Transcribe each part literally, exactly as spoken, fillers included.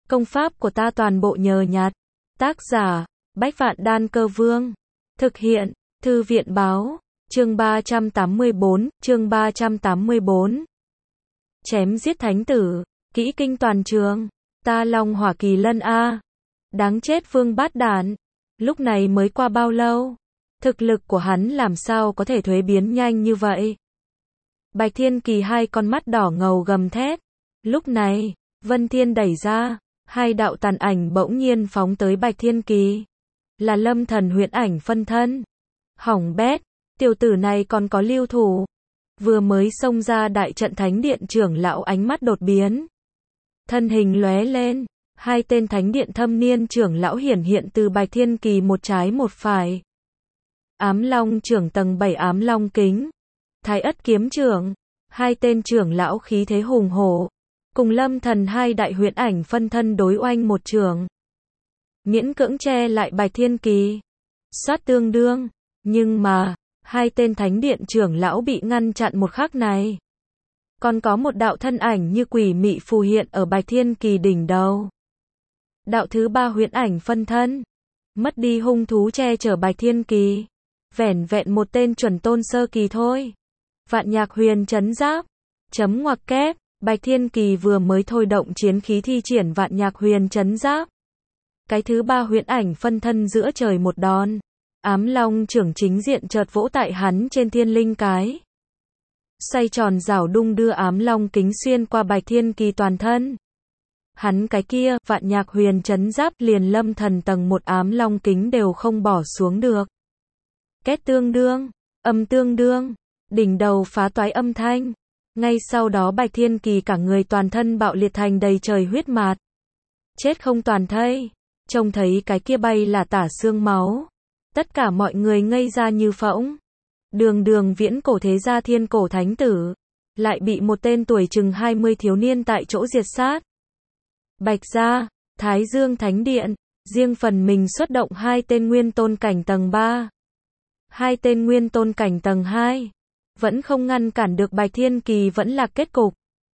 Công pháp của ta toàn bộ nhờ nhặt. Tác giả, Bách Vạn Đan Cơ Vương. Thực hiện, Thư viện Báo. Chương ba trăm tám mươi bốn, chương ba trăm tám mươi bốn. Chém giết thánh tử, kỹ kinh toàn trường. Ta Long Hỏa Kỳ Lân a. Đáng chết Vương Bát Đản. Lúc này mới qua bao lâu? Thực lực của hắn làm sao có thể thuế biến nhanh như vậy? Bạch Thiên Kỳ hai con mắt đỏ ngầu gầm thét. Lúc này, Vân Thiên đẩy ra, hai đạo tàn ảnh bỗng nhiên phóng tới Bạch Thiên Kỳ. Là Lâm Thần huyễn ảnh phân thân. Hỏng bét, tiểu tử này còn có lưu thủ. Vừa mới xông ra đại trận thánh điện trưởng lão ánh mắt đột biến. Thân hình lóe lên, hai tên thánh điện thâm niên trưởng lão hiển hiện từ Bạch Thiên Kỳ một trái một phải. Ám Long trưởng tầng bảy Ám Long kính. Thái Ất kiếm trưởng, hai tên trưởng lão khí thế hùng hổ, cùng Lâm Thần hai đại huyễn ảnh phân thân đối oanh một trường. Miễn cưỡng che lại Bạch Thiên Kỳ. Soát tương đương, nhưng mà, hai tên thánh điện trưởng lão bị ngăn chặn một khắc này. Còn có một đạo thân ảnh như quỷ mị phù hiện ở Bạch Thiên Kỳ đỉnh đầu. Đạo thứ ba huyễn ảnh phân thân. Mất đi hung thú che chở Bạch Thiên Kỳ. Vẻn vẹn một tên chuẩn tôn sơ kỳ thôi. Vạn Nhạc Huyền Chấn Giáp. Chấm ngoặc kép, Bạch Thiên Kỳ vừa mới thôi động chiến khí thi triển Vạn Nhạc Huyền Chấn Giáp. Cái thứ ba huyễn ảnh phân thân giữa trời một đòn. Ám Long trưởng chính diện chợt vỗ tại hắn trên thiên linh cái. Xoay tròn rảo đung đưa Ám Long kính xuyên qua Bạch Thiên Kỳ toàn thân. Hắn cái kia, Vạn Nhạc Huyền Chấn Giáp liền Lâm Thần tầng một Ám Long kính đều không bỏ xuống được. Két tương đương, âm tương đương, đỉnh đầu phá toái âm thanh. Ngay sau đó Bạch Thiên Kỳ cả người toàn thân bạo liệt thành đầy trời huyết mạt. Chết không toàn thây, trông thấy cái kia bay là tả xương máu. Tất cả mọi người ngây ra như phỗng. Đường đường viễn cổ thế gia thiên cổ thánh tử, lại bị một tên tuổi chừng hai mươi thiếu niên tại chỗ diệt sát. Bạch gia, Thái Dương Thánh Điện, riêng phần mình xuất động hai tên nguyên tôn cảnh tầng ba. Hai tên nguyên tôn cảnh tầng hai. Vẫn không ngăn cản được Bạch Thiên Kỳ vẫn là kết cục.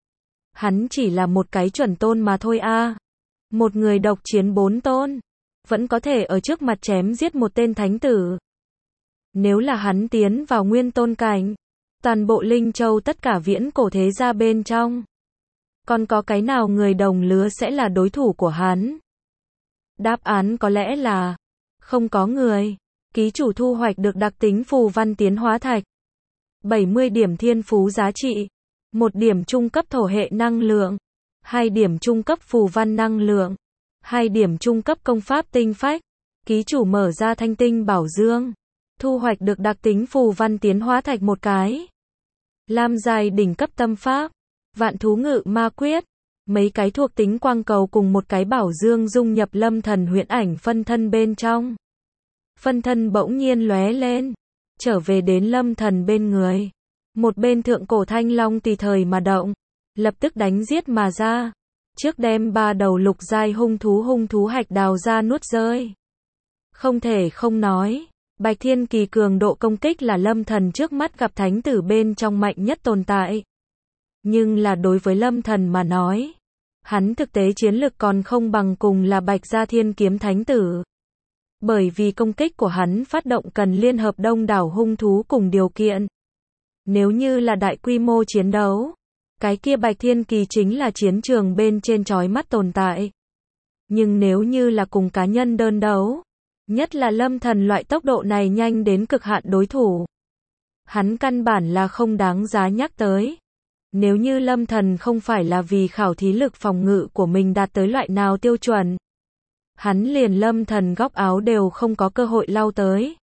Hắn chỉ là một cái chuẩn tôn mà thôi a. À. Một người độc chiến bốn tôn. Vẫn có thể ở trước mặt chém giết một tên thánh tử. Nếu là hắn tiến vào nguyên tôn cảnh, toàn bộ Linh Châu tất cả viễn cổ thế gia bên trong. Còn có cái nào người đồng lứa sẽ là đối thủ của hắn? Đáp án có lẽ là không có người. Ký chủ thu hoạch được đặc tính phù văn tiến hóa thạch. bảy mươi điểm thiên phú giá trị. một điểm trung cấp thổ hệ năng lượng. hai điểm trung cấp phù văn năng lượng. hai điểm trung cấp công pháp tinh phách. Ký chủ mở ra thanh tinh bảo dương. Thu hoạch được đặc tính phù văn tiến hóa thạch một cái. Lam dài đỉnh cấp tâm pháp. Vạn thú ngự ma quyết. Mấy cái thuộc tính quang cầu cùng một cái bảo dương dung nhập Lâm Thần huyễn ảnh phân thân bên trong. Phân thân bỗng nhiên lóe lên. Trở về đến Lâm Thần bên người. Một bên thượng cổ thanh long tùy thời mà động. Lập tức đánh giết mà ra. Trước đem ba đầu lục giai hung thú hung thú hạch đào ra nuốt rơi. Không thể không nói. Bạch Thiên Kỳ cường độ công kích là Lâm Thần trước mắt gặp thánh tử bên trong mạnh nhất tồn tại. Nhưng là đối với Lâm Thần mà nói. Hắn thực tế chiến lực còn không bằng cùng là Bạch Gia Thiên Kiếm Thánh Tử. Bởi vì công kích của hắn phát động cần liên hợp đông đảo hung thú cùng điều kiện. Nếu như là đại quy mô chiến đấu, cái kia Bạch Thiên Kỳ chính là chiến trường bên trên chói mắt tồn tại. Nhưng nếu như là cùng cá nhân đơn đấu, nhất là Lâm Thần loại tốc độ này nhanh đến cực hạn đối thủ, hắn căn bản là không đáng giá nhắc tới. Nếu như Lâm Thần không phải là vì khảo thí lực phòng ngự của mình đạt tới loại nào tiêu chuẩn, hắn liền Lâm Thần góc áo đều không có cơ hội lau tới.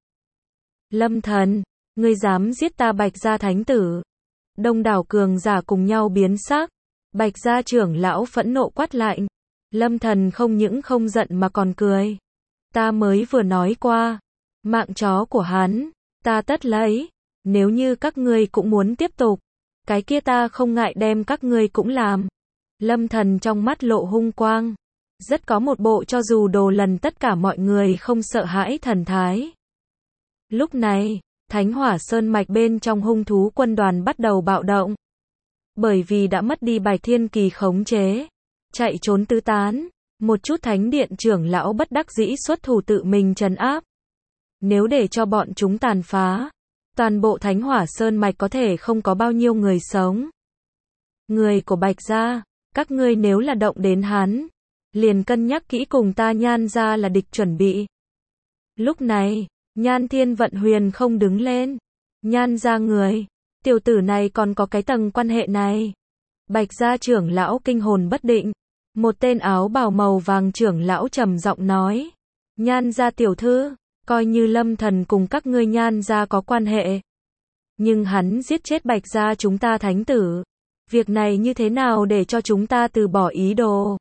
Lâm Thần, ngươi dám giết ta Bạch Gia Thánh Tử. Đông đảo cường giả cùng nhau biến sắc. Bạch Gia trưởng lão phẫn nộ quát lạnh. Lâm Thần không những không giận mà còn cười. Ta mới vừa nói qua. Mạng chó của hắn, ta tất lấy. Nếu như các ngươi cũng muốn tiếp tục, cái kia ta không ngại đem các ngươi cũng làm. Lâm Thần trong mắt lộ hung quang. Rất có một bộ cho dù đồ lần tất cả mọi người không sợ hãi thần thái. Lúc này, Thánh Hỏa Sơn mạch bên trong hung thú quân đoàn bắt đầu bạo động. Bởi vì đã mất đi Bạch Thiên Kỳ khống chế, chạy trốn tứ tán, Một chút thánh điện trưởng lão bất đắc dĩ xuất thủ tự mình trấn áp. Nếu để cho bọn chúng tàn phá, toàn bộ Thánh Hỏa Sơn mạch có thể không có bao nhiêu người sống. Người của Bạch gia, các ngươi nếu là động đến hắn, liền cân nhắc kỹ cùng ta Nhan gia là địch chuẩn bị. Lúc này, Nhan Thiên Vận huyền không đứng lên. Nhan gia người, tiểu tử này còn có cái tầng quan hệ này. Bạch gia trưởng lão kinh hồn bất định. Một tên áo bào màu vàng trưởng lão trầm giọng nói. Nhan gia tiểu thư, coi như Lâm Thần cùng các ngươi Nhan gia có quan hệ. Nhưng hắn giết chết Bạch gia chúng ta thánh tử. Việc này như thế nào để cho chúng ta từ bỏ ý đồ?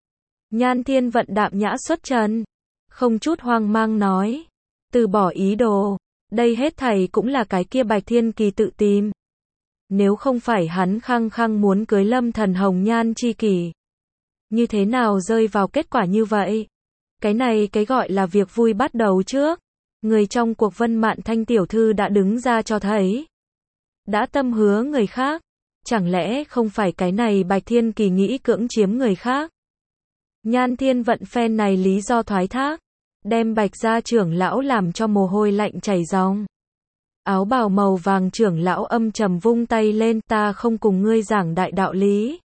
Nhan Thiên Vận đạm nhã xuất trần, không chút hoang mang nói. Từ bỏ ý đồ, đây hết thảy cũng là cái kia Bạch Thiên Kỳ tự tìm. Nếu không phải hắn khăng khăng muốn cưới Lâm Thần hồng nhan chi kỷ, như thế nào rơi vào kết quả như vậy? Cái này cái gọi là việc vui bắt đầu trước. Người trong cuộc Vân Mạn Thanh tiểu thư đã đứng ra cho thấy. Đã tâm hứa người khác. Chẳng lẽ không phải cái này Bạch Thiên Kỳ nghĩ cưỡng chiếm người khác? Nhan Thiên Vận phen này lý do thoái thác, đem Bạch gia trưởng lão làm cho mồ hôi lạnh chảy ròng. Áo bào màu vàng trưởng lão âm trầm vung tay lên, ta không cùng ngươi giảng đại đạo lý.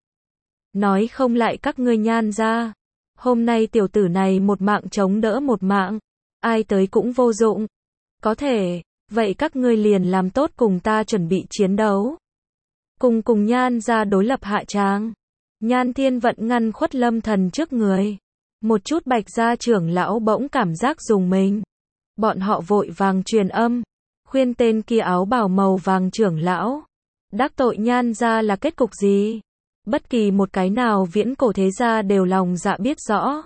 Nói không lại các ngươi Nhan gia. Hôm nay tiểu tử này một mạng chống đỡ một mạng, ai tới cũng vô dụng. Có thể, vậy các ngươi liền làm tốt cùng ta chuẩn bị chiến đấu. Cùng cùng Nhan gia đối lập hạ tràng. Nhan Thiên Vận ngăn khuất Lâm Thần trước người. Một chút Bạch gia trưởng lão bỗng cảm giác dùng mình. Bọn họ vội vàng truyền âm, khuyên tên kia áo bào màu vàng trưởng lão. Đắc tội Nhan gia là kết cục gì? Bất kỳ một cái nào viễn cổ thế gia đều lòng dạ biết rõ.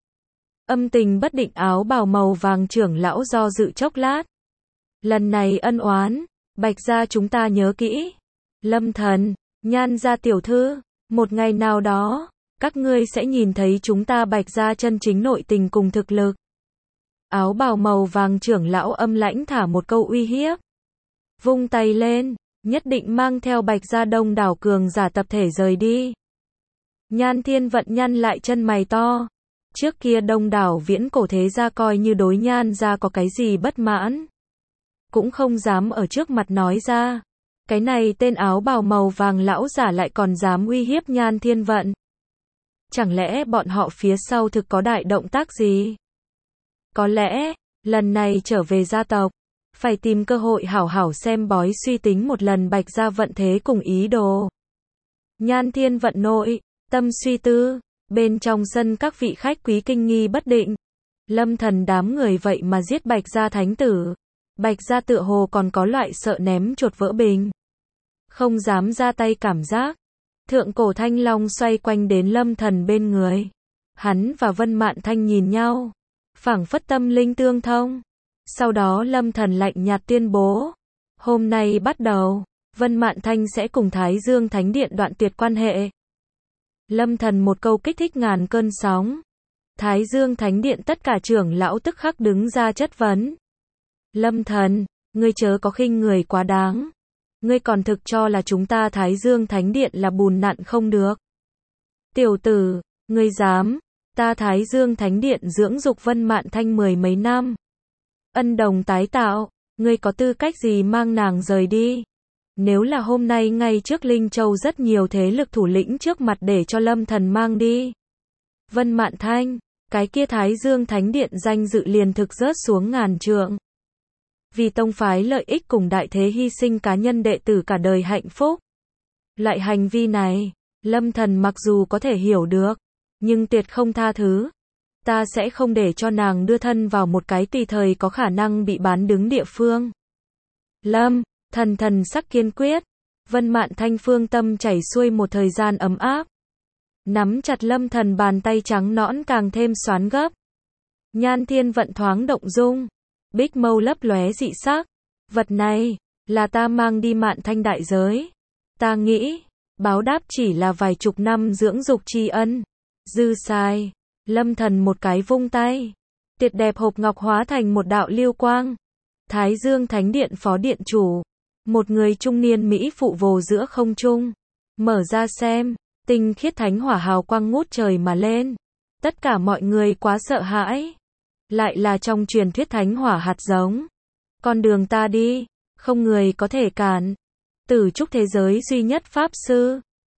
Âm tình bất định áo bào màu vàng trưởng lão do dự chốc lát. Lần này ân oán, Bạch gia chúng ta nhớ kỹ. Lâm Thần, Nhan gia tiểu thư, một ngày nào đó, các ngươi sẽ nhìn thấy chúng ta Bạch gia chân chính nội tình cùng thực lực. Áo bào màu vàng trưởng lão âm lãnh thả một câu uy hiếp. Vung tay lên, nhất định mang theo Bạch gia đông đảo cường giả tập thể rời đi. Nhan Thiên Vận nhăn lại chân mày to. Trước kia đông đảo viễn cổ thế gia coi như đối Nhan gia có cái gì bất mãn, cũng không dám ở trước mặt nói ra. Cái này tên áo bào màu vàng lão giả lại còn dám uy hiếp Nhan Thiên Vận. Chẳng lẽ bọn họ phía sau thực có đại động tác gì? Có lẽ, lần này trở về gia tộc, phải tìm cơ hội hảo hảo xem bói suy tính một lần Bạch gia vận thế cùng ý đồ. Nhan Thiên Vận nội, tâm suy tư, bên trong sân các vị khách quý kinh nghi bất định. Lâm Thần đám người vậy mà giết Bạch gia thánh tử. Bạch gia tựa hồ còn có loại sợ ném chuột vỡ bình, không dám ra tay cảm giác. Thượng cổ thanh long xoay quanh đến Lâm Thần bên người. Hắn và Vân Mạn Thanh nhìn nhau, phảng phất tâm linh tương thông. Sau đó Lâm Thần lạnh nhạt tuyên bố, hôm nay bắt đầu, Vân Mạn Thanh sẽ cùng Thái Dương Thánh Điện đoạn tuyệt quan hệ. Lâm Thần một câu kích thích ngàn cơn sóng. Thái Dương Thánh Điện tất cả trưởng lão tức khắc đứng ra chất vấn. Lâm Thần, ngươi chớ có khinh người quá đáng. Ngươi còn thực cho là chúng ta Thái Dương Thánh Điện là bùn nặn không được. Tiểu tử, ngươi dám, ta Thái Dương Thánh Điện dưỡng dục Vân Mạn Thanh mười mấy năm. Ân đồng tái tạo, ngươi có tư cách gì mang nàng rời đi? Nếu là hôm nay ngay trước Linh Châu rất nhiều thế lực thủ lĩnh trước mặt để cho Lâm Thần mang đi. Vân Mạn Thanh, cái kia Thái Dương Thánh Điện danh dự liền thực rớt xuống ngàn trượng. Vì tông phái lợi ích cùng đại thế hy sinh cá nhân đệ tử cả đời hạnh phúc. Loại hành vi này, Lâm Thần mặc dù có thể hiểu được, nhưng tuyệt không tha thứ. Ta sẽ không để cho nàng đưa thân vào một cái tùy thời có khả năng bị bán đứng địa phương. Lâm, thần thần sắc kiên quyết. Vân Mạn Thanh phương tâm chảy xuôi một thời gian ấm áp. Nắm chặt Lâm Thần bàn tay trắng nõn càng thêm xoán gấp. Nhan Thiên Vận thoáng động dung. Bích mâu lấp lóe dị sắc. Vật này, là ta mang đi Mạn Thanh đại giới. Ta nghĩ, báo đáp chỉ là vài chục năm dưỡng dục tri ân. Dư sai. Lâm Thần một cái vung tay. Tuyệt đẹp hộp ngọc hóa thành một đạo lưu quang. Thái Dương Thánh Điện phó điện chủ. Một người trung niên mỹ phụ vồ giữa không trung. Mở ra xem. Tinh khiết thánh hỏa hào quang ngút trời mà lên. Tất cả mọi người quá sợ hãi. Lại là trong truyền thuyết thánh hỏa hạt giống. Con đường ta đi, không người có thể cản. Tử trúc thế giới duy nhất pháp sư.